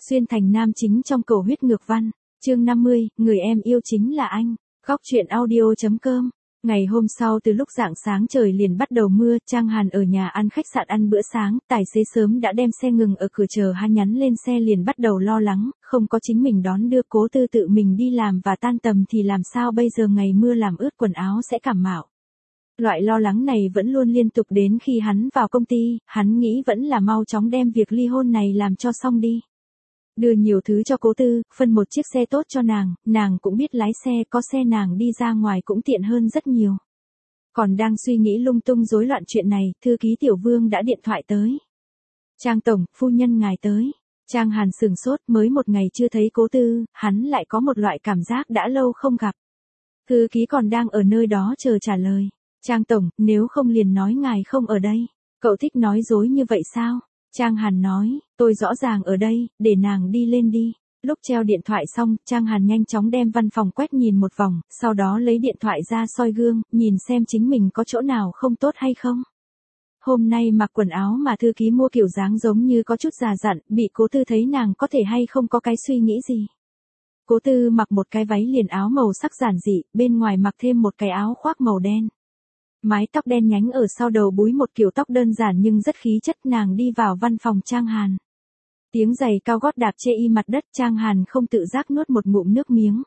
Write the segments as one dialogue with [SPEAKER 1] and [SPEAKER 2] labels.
[SPEAKER 1] Xuyên thành nam chính trong Cầu huyết ngược văn, chương 50, người em yêu chính là anh. Góc truyện audio.com. Ngày hôm sau từ lúc rạng sáng trời liền bắt đầu mưa, Trang Hàn ở nhà ăn khách sạn ăn bữa sáng, tài xế sớm đã đem xe ngừng ở cửa chờ hắn nhắn lên xe liền bắt đầu lo lắng, không có chính mình đón đưa Cố Tư tự mình đi làm và tan tầm thì làm sao bây giờ ngày mưa làm ướt quần áo sẽ cảm mạo. Loại lo lắng này vẫn luôn liên tục đến khi hắn vào công ty, hắn nghĩ vẫn là mau chóng đem việc ly hôn này làm cho xong đi. Đưa nhiều thứ cho Cố Tư, phân một chiếc xe tốt cho nàng cũng biết lái xe, có xe nàng đi ra ngoài cũng tiện hơn rất nhiều. Còn đang suy nghĩ lung tung rối loạn chuyện này, thư ký Tiểu Vương đã điện thoại tới. Trang tổng, phu nhân ngài tới. Trang Hàn sửng sốt, mới một ngày chưa thấy Cố Tư, hắn lại có một loại cảm giác đã lâu không gặp. Thư ký còn đang ở nơi đó chờ trả lời. Trang tổng, nếu không liền nói ngài không ở đây. Cậu thích nói dối như vậy sao? Trang Hàn nói, tôi rõ ràng ở đây, để nàng đi lên đi. Lúc treo điện thoại xong, Trang Hàn nhanh chóng đem văn phòng quét nhìn một vòng, sau đó lấy điện thoại ra soi gương, nhìn xem chính mình có chỗ nào không tốt hay không. Hôm nay mặc quần áo mà thư ký mua kiểu dáng giống như có chút già dặn, bị Cố Tư thấy nàng có thể hay không có cái suy nghĩ gì. Cố Tư mặc một cái váy liền áo màu sắc giản dị, bên ngoài mặc thêm một cái áo khoác màu đen. Mái tóc đen nhánh ở sau đầu búi một kiểu tóc đơn giản nhưng rất khí chất, nàng đi vào văn phòng Trang Hàn. Tiếng giày cao gót đạp chê y mặt đất, Trang Hàn không tự giác nuốt một ngụm nước miếng.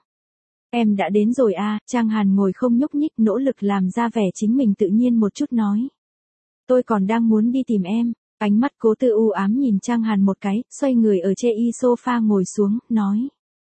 [SPEAKER 1] Em đã đến rồi à? Trang Hàn ngồi không nhúc nhích, nỗ lực làm ra vẻ chính mình tự nhiên một chút nói. Tôi còn đang muốn đi tìm em. Ánh mắt Cố Tư u ám nhìn Trang Hàn một cái, xoay người ở chê y sofa ngồi xuống, nói.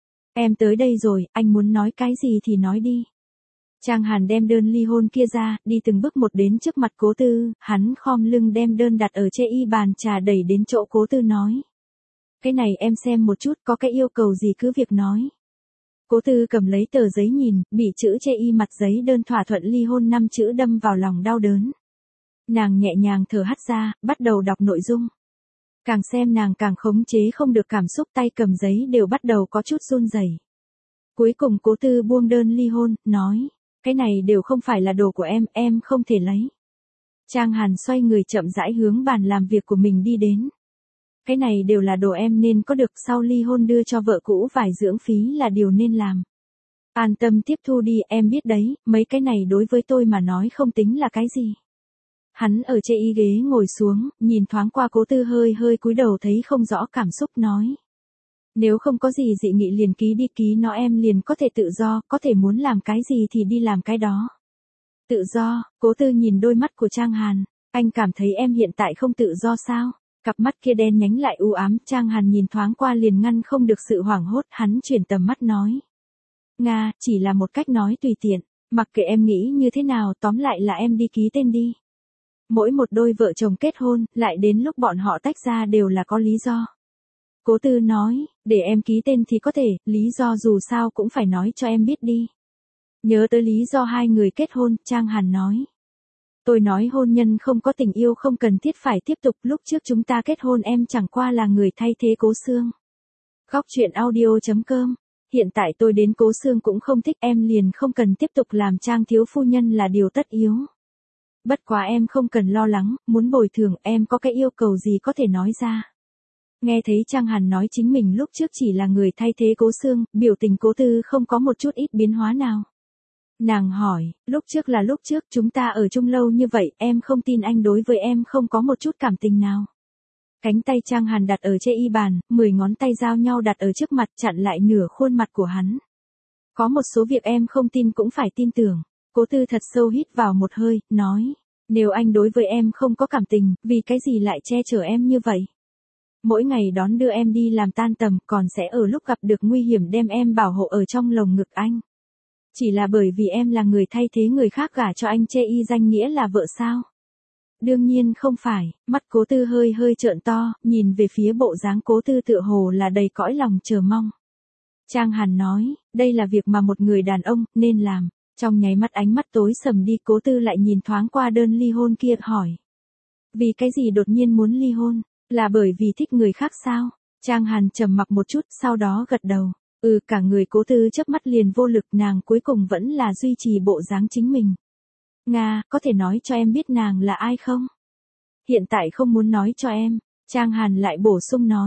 [SPEAKER 1] Em tới đây rồi, anh muốn nói cái gì thì nói đi. Trang Hàn đem đơn ly hôn kia ra, đi từng bước một đến trước mặt Cố Tư, hắn khom lưng đem đơn đặt ở chê y bàn trà đẩy đến chỗ Cố Tư nói. Cái này em xem một chút, có cái yêu cầu gì cứ việc nói. Cố Tư cầm lấy tờ giấy nhìn, bị chữ chê y mặt giấy đơn thỏa thuận ly hôn 5 chữ đâm vào lòng đau đớn. Nàng nhẹ nhàng thở hắt ra, bắt đầu đọc nội dung. Càng xem nàng càng khống chế không được cảm xúc, tay cầm giấy đều bắt đầu có chút run rẩy. Cuối cùng Cố Tư buông đơn ly hôn, nói. Cái này đều không phải là đồ của em không thể lấy. Trang Hàn xoay người chậm rãi hướng bàn làm việc của mình đi đến. Cái này đều là đồ em nên có được, sau ly hôn đưa cho vợ cũ vài dưỡng phí là điều nên làm. An tâm tiếp thu đi, em biết đấy, mấy cái này đối với tôi mà nói không tính là cái gì. Hắn ở chê y ghế ngồi xuống, nhìn thoáng qua Cố Tư hơi hơi cúi đầu thấy không rõ cảm xúc nói. Nếu không có gì dị nghị liền ký đi, ký nó em liền có thể tự do, có thể muốn làm cái gì thì đi làm cái đó. Tự do? Cố Tư nhìn đôi mắt của Trang Hàn, anh cảm thấy em hiện tại không tự do sao? Cặp mắt kia đen nhánh lại u ám, Trang Hàn nhìn thoáng qua liền ngăn không được sự hoảng hốt, hắn chuyển tầm mắt nói. Nga, chỉ là một cách nói tùy tiện, mặc kệ em nghĩ như thế nào, tóm lại là em đi ký tên đi. Mỗi một đôi vợ chồng kết hôn, lại đến lúc bọn họ tách ra đều là có lý do. Cố Tư nói, để em ký tên thì có thể, lý do dù sao cũng phải nói cho em biết đi. Nhớ tới lý do hai người kết hôn, Trang Hàn nói. Tôi nói hôn nhân không có tình yêu không cần thiết phải tiếp tục, lúc trước chúng ta kết hôn em chẳng qua là người thay thế Cố Sương. Góc truyện audio.com. Hiện tại tôi đến Cố Sương cũng không thích, em liền không cần tiếp tục làm Trang thiếu phu nhân là điều tất yếu. Bất quá em không cần lo lắng, muốn bồi thường em có cái yêu cầu gì có thể nói ra. Nghe thấy Trang Hàn nói chính mình lúc trước chỉ là người thay thế Cố Sương, biểu tình Cố Tư không có một chút ít biến hóa nào. Nàng hỏi, lúc trước là lúc trước, chúng ta ở chung lâu như vậy, em không tin anh đối với em không có một chút cảm tình nào. Cánh tay Trang Hàn đặt ở chê y bàn, 10 ngón tay giao nhau đặt ở trước mặt chặn lại nửa khuôn mặt của hắn. Có một số việc em không tin cũng phải tin tưởng. Cố Tư thật sâu hít vào một hơi, nói, nếu anh đối với em không có cảm tình, vì cái gì lại che chở em như vậy? Mỗi ngày đón đưa em đi làm tan tầm, còn sẽ ở lúc gặp được nguy hiểm đem em bảo hộ ở trong lồng ngực anh. Chỉ là bởi vì em là người thay thế người khác gả cho anh chê y danh nghĩa là vợ sao? Đương nhiên không phải, mắt Cố Tư hơi hơi trợn to, nhìn về phía bộ dáng Cố Tư tựa hồ là đầy cõi lòng chờ mong. Trang Hàn nói, đây là việc mà một người đàn ông nên làm. Trong nháy mắt ánh mắt tối sầm đi, Cố Tư lại nhìn thoáng qua đơn ly hôn kia, hỏi. Vì cái gì đột nhiên muốn ly hôn? Là bởi vì thích người khác sao? Trang Hàn trầm mặc một chút, sau đó gật đầu. Cả người Cố Tư chớp mắt liền vô lực, nàng cuối cùng vẫn là duy trì bộ dáng chính mình. Nga, có thể nói cho em biết nàng là ai không? Hiện tại không muốn nói cho em. Trang Hàn lại bổ sung nói.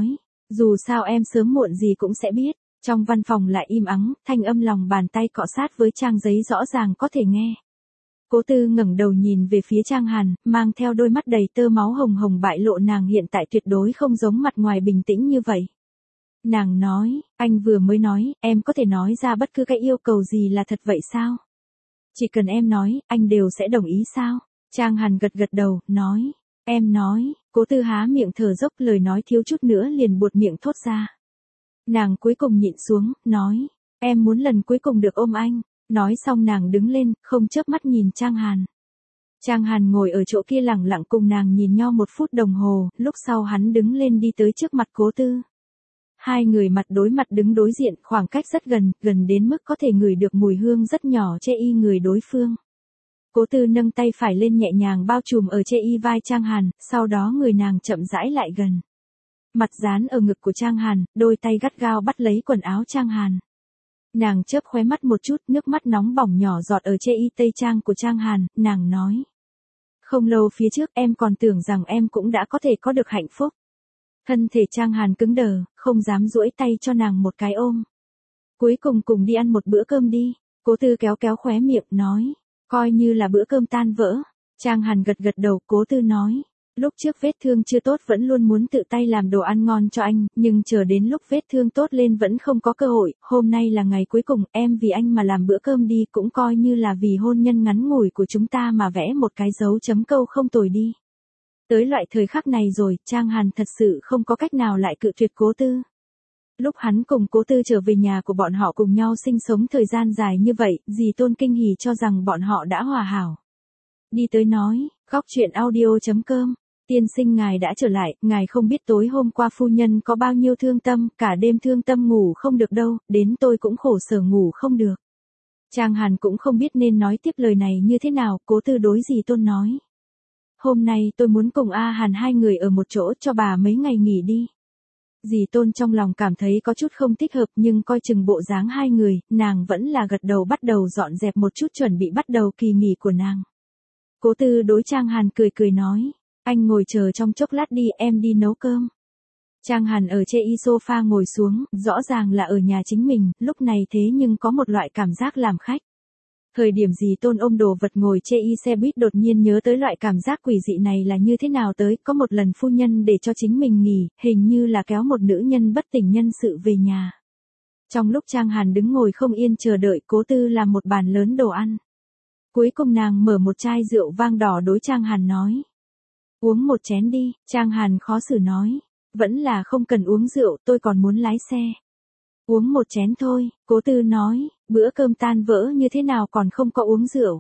[SPEAKER 1] Dù sao em sớm muộn gì cũng sẽ biết. Trong văn phòng lại im ắng, thanh âm lòng bàn tay cọ sát với trang giấy rõ ràng có thể nghe. Cố Tư ngẩng đầu nhìn về phía Trang Hàn, mang theo đôi mắt đầy tơ máu hồng hồng bại lộ nàng hiện tại tuyệt đối không giống mặt ngoài bình tĩnh như vậy. Nàng nói, anh vừa mới nói, em có thể nói ra bất cứ cái yêu cầu gì là thật vậy sao? Chỉ cần em nói, anh đều sẽ đồng ý sao? Trang Hàn gật gật đầu, nói, em nói. Cố Tư há miệng thở dốc, lời nói thiếu chút nữa liền buột miệng thốt ra. Nàng cuối cùng nhịn xuống, nói, em muốn lần cuối cùng được ôm anh. Nói xong nàng đứng lên, không chớp mắt nhìn Trang Hàn. Trang Hàn ngồi ở chỗ kia lẳng lặng cùng nàng nhìn nhau 1 phút đồng hồ, lúc sau hắn đứng lên đi tới trước mặt Cố Tư. Hai người mặt đối mặt đứng đối diện, khoảng cách rất gần, gần đến mức có thể ngửi được mùi hương rất nhỏ chê y người đối phương. Cố Tư nâng tay phải lên nhẹ nhàng bao trùm ở chê y vai Trang Hàn, sau đó người nàng chậm rãi lại gần. Mặt dán ở ngực của Trang Hàn, đôi tay gắt gao bắt lấy quần áo Trang Hàn. Nàng chớp khóe mắt một chút, nước mắt nóng bỏng nhỏ giọt ở chê y tây trang của Trang Hàn, nàng nói. Không lâu phía trước em còn tưởng rằng em cũng đã có thể có được hạnh phúc. Thân thể Trang Hàn cứng đờ, không dám duỗi tay cho nàng một cái ôm. Cuối cùng đi ăn một bữa cơm đi. Cố Tư kéo kéo khóe miệng, nói. Coi như là bữa cơm tan vỡ. Trang Hàn gật gật đầu, Cố Tư nói. Lúc trước vết thương chưa tốt vẫn luôn muốn tự tay làm đồ ăn ngon cho anh, nhưng chờ đến lúc vết thương tốt lên vẫn không có cơ hội, hôm nay là ngày cuối cùng, em vì anh mà làm bữa cơm đi, cũng coi như là vì hôn nhân ngắn ngủi của chúng ta mà vẽ một cái dấu chấm câu không tồi đi. Tới loại thời khắc này rồi, Trang Hàn thật sự không có cách nào lại cự tuyệt Cố Tư. Lúc hắn cùng Cố Tư trở về nhà của bọn họ cùng nhau sinh sống thời gian dài như vậy, dì Tôn kinh hỉ cho rằng bọn họ đã hòa hảo. Đi tới nói, góc chuyện audio.com. Tiên sinh ngài đã trở lại, ngài không biết tối hôm qua phu nhân có bao nhiêu thương tâm, cả đêm thương tâm ngủ không được đâu, đến tôi cũng khổ sở ngủ không được. Trang Hàn cũng không biết nên nói tiếp lời này như thế nào, Cố Tư đối dì Tôn nói. Hôm nay tôi muốn cùng A Hàn hai người ở một chỗ cho bà mấy ngày nghỉ đi. Dì Tôn trong lòng cảm thấy có chút không thích hợp nhưng coi chừng bộ dáng hai người, nàng vẫn là gật đầu bắt đầu dọn dẹp một chút chuẩn bị bắt đầu kỳ nghỉ của nàng. Cố Tư đối Trang Hàn cười cười nói. Anh ngồi chờ trong chốc lát đi, em đi nấu cơm. Trang Hàn ở chê y sofa ngồi xuống, rõ ràng là ở nhà chính mình, lúc này thế nhưng có một loại cảm giác làm khách. Thời điểm dì Tôn ôm đồ vật ngồi chê y xe buýt đột nhiên nhớ tới loại cảm giác quỷ dị này là như thế nào tới, có một lần phu nhân để cho chính mình nghỉ, hình như là kéo một nữ nhân bất tỉnh nhân sự về nhà. Trong lúc Trang Hàn đứng ngồi không yên chờ đợi, Cố Tư làm một bàn lớn đồ ăn. Cuối cùng nàng mở một chai rượu vang đỏ đối Trang Hàn nói. Uống một chén đi, Trang Hàn khó xử nói. Vẫn là không cần uống rượu, tôi còn muốn lái xe. Uống một chén thôi, Cố Tư nói, bữa cơm tan vỡ như thế nào còn không có uống rượu.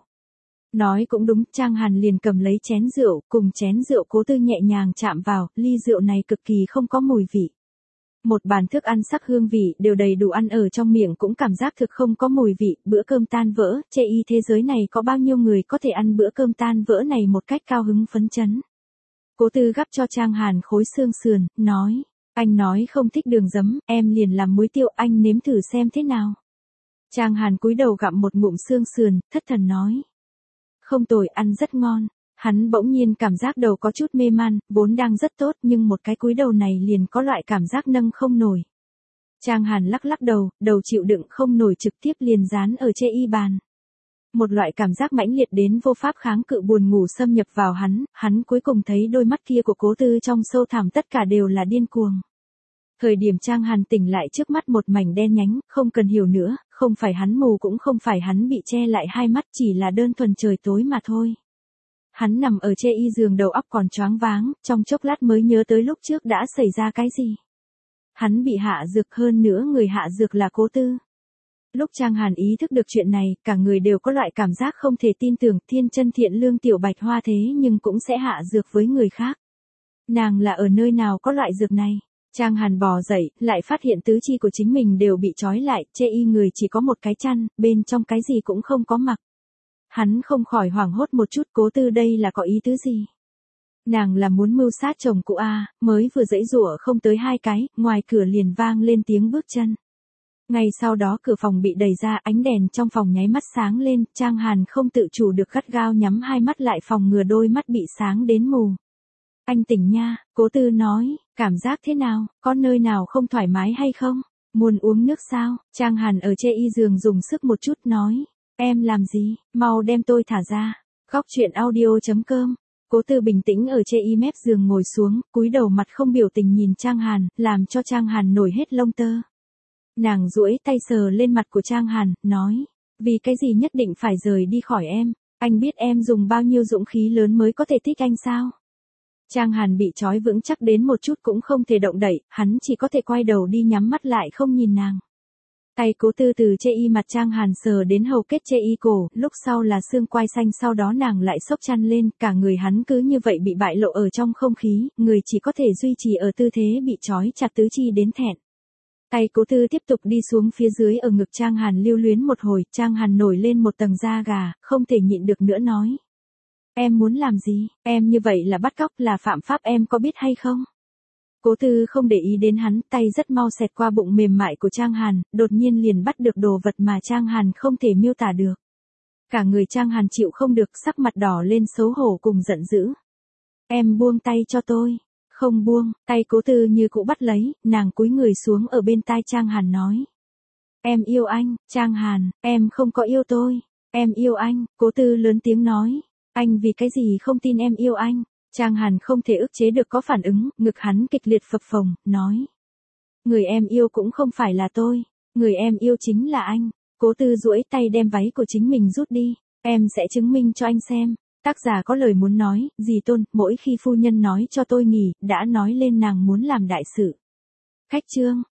[SPEAKER 1] Nói cũng đúng, Trang Hàn liền cầm lấy chén rượu, cùng chén rượu Cố Tư nhẹ nhàng chạm vào, ly rượu này cực kỳ không có mùi vị. Một bàn thức ăn sắc hương vị đều đầy đủ ăn ở trong miệng cũng cảm giác thực không có mùi vị, bữa cơm tan vỡ, chê y thế giới này có bao nhiêu người có thể ăn bữa cơm tan vỡ này một cách cao hứng phấn chấn. Cố Tư gắp cho Trang Hàn khối xương sườn, nói, anh nói không thích đường giấm, em liền làm muối tiêu, anh nếm thử xem thế nào. Trang Hàn cúi đầu gặm một ngụm xương sườn, thất thần nói. Không tồi, ăn rất ngon. Hắn bỗng nhiên cảm giác đầu có chút mê man, vốn đang rất tốt nhưng một cái cúi đầu này liền có loại cảm giác nâng không nổi. Trang Hàn lắc lắc đầu chịu đựng không nổi trực tiếp liền dán ở chê y bàn. Một loại cảm giác mãnh liệt đến vô pháp kháng cự buồn ngủ xâm nhập vào hắn cuối cùng thấy đôi mắt kia của Cố Tư trong sâu thẳm tất cả đều là điên cuồng. Thời điểm Trang Hàn tỉnh lại trước mắt một mảnh đen nhánh, không cần hiểu nữa, không phải hắn mù cũng không phải hắn bị che lại hai mắt chỉ là đơn thuần trời tối mà thôi. Hắn nằm ở chê y giường đầu óc còn choáng váng, trong chốc lát mới nhớ tới lúc trước đã xảy ra cái gì. Hắn bị hạ dược hơn nữa người hạ dược là Cố Tư. Lúc Trang Hàn ý thức được chuyện này, cả người đều có loại cảm giác không thể tin tưởng, thiên chân thiện lương tiểu bạch hoa thế nhưng cũng sẽ hạ dược với người khác. Nàng là ở nơi nào có loại dược này? Trang Hàn bò dậy, lại phát hiện tứ chi của chính mình đều bị trói lại, chê y người chỉ có một cái chăn, bên trong cái gì cũng không có mặc. Hắn không khỏi hoảng hốt một chút, Cố Tư đây là có ý tứ gì? Nàng là muốn mưu sát chồng cũ a, mới vừa giãy giụa không tới 2 cái, ngoài cửa liền vang lên tiếng bước chân. Ngay sau đó cửa phòng bị đẩy ra, ánh đèn trong phòng nháy mắt sáng lên, Trang Hàn không tự chủ được gắt gao nhắm hai mắt lại phòng ngừa đôi mắt bị sáng đến mù. Anh tỉnh nha, Cố Tư nói, cảm giác thế nào, có nơi nào không thoải mái hay không? Muốn uống nước sao? Trang Hàn ở chê y giường dùng sức một chút nói, em làm gì, mau đem tôi thả ra. Góc chuyện audio.com. Cố Tư bình tĩnh ở chê y mép giường ngồi xuống, cúi đầu mặt không biểu tình nhìn Trang Hàn, làm cho Trang Hàn nổi hết lông tơ. Nàng duỗi tay sờ lên mặt của Trang Hàn, nói, vì cái gì nhất định phải rời đi khỏi em, anh biết em dùng bao nhiêu dũng khí lớn mới có thể thích anh sao? Trang Hàn bị trói vững chắc đến một chút cũng không thể động đậy, hắn chỉ có thể quay đầu đi nhắm mắt lại không nhìn nàng. Tay Cố Tư từ chê y mặt Trang Hàn sờ đến hầu kết chê y cổ, lúc sau là xương quai xanh, sau đó nàng lại xốc chăn lên, cả người hắn cứ như vậy bị bại lộ ở trong không khí, người chỉ có thể duy trì ở tư thế bị trói chặt tứ chi đến thẹn. Tay Cố Tư tiếp tục đi xuống phía dưới ở ngực Trang Hàn lưu luyến một hồi, Trang Hàn nổi lên một tầng da gà, không thể nhịn được nữa nói. Em muốn làm gì, em như vậy là bắt cóc, là phạm pháp, em có biết hay không? Cố Tư không để ý đến hắn, tay rất mau xẹt qua bụng mềm mại của Trang Hàn, đột nhiên liền bắt được đồ vật mà Trang Hàn không thể miêu tả được. Cả người Trang Hàn chịu không được, sắc mặt đỏ lên xấu hổ cùng giận dữ. Em buông tay cho tôi. Không buông, tay Cố Tư như cũ bắt lấy, nàng cúi người xuống ở bên tai Trang Hàn nói. Em yêu anh, Trang Hàn, em không có yêu tôi. Em yêu anh, Cố Tư lớn tiếng nói. Anh vì cái gì không tin em yêu anh? Trang Hàn không thể ức chế được có phản ứng, ngực hắn kịch liệt phập phồng, nói. Người em yêu cũng không phải là tôi, người em yêu chính là anh. Cố Tư duỗi tay đem váy của chính mình rút đi, em sẽ chứng minh cho anh xem. Tác giả có lời muốn nói, dì Tôn, mỗi khi phu nhân nói cho tôi nghỉ, đã nói lên nàng muốn làm đại sự. Khách chương.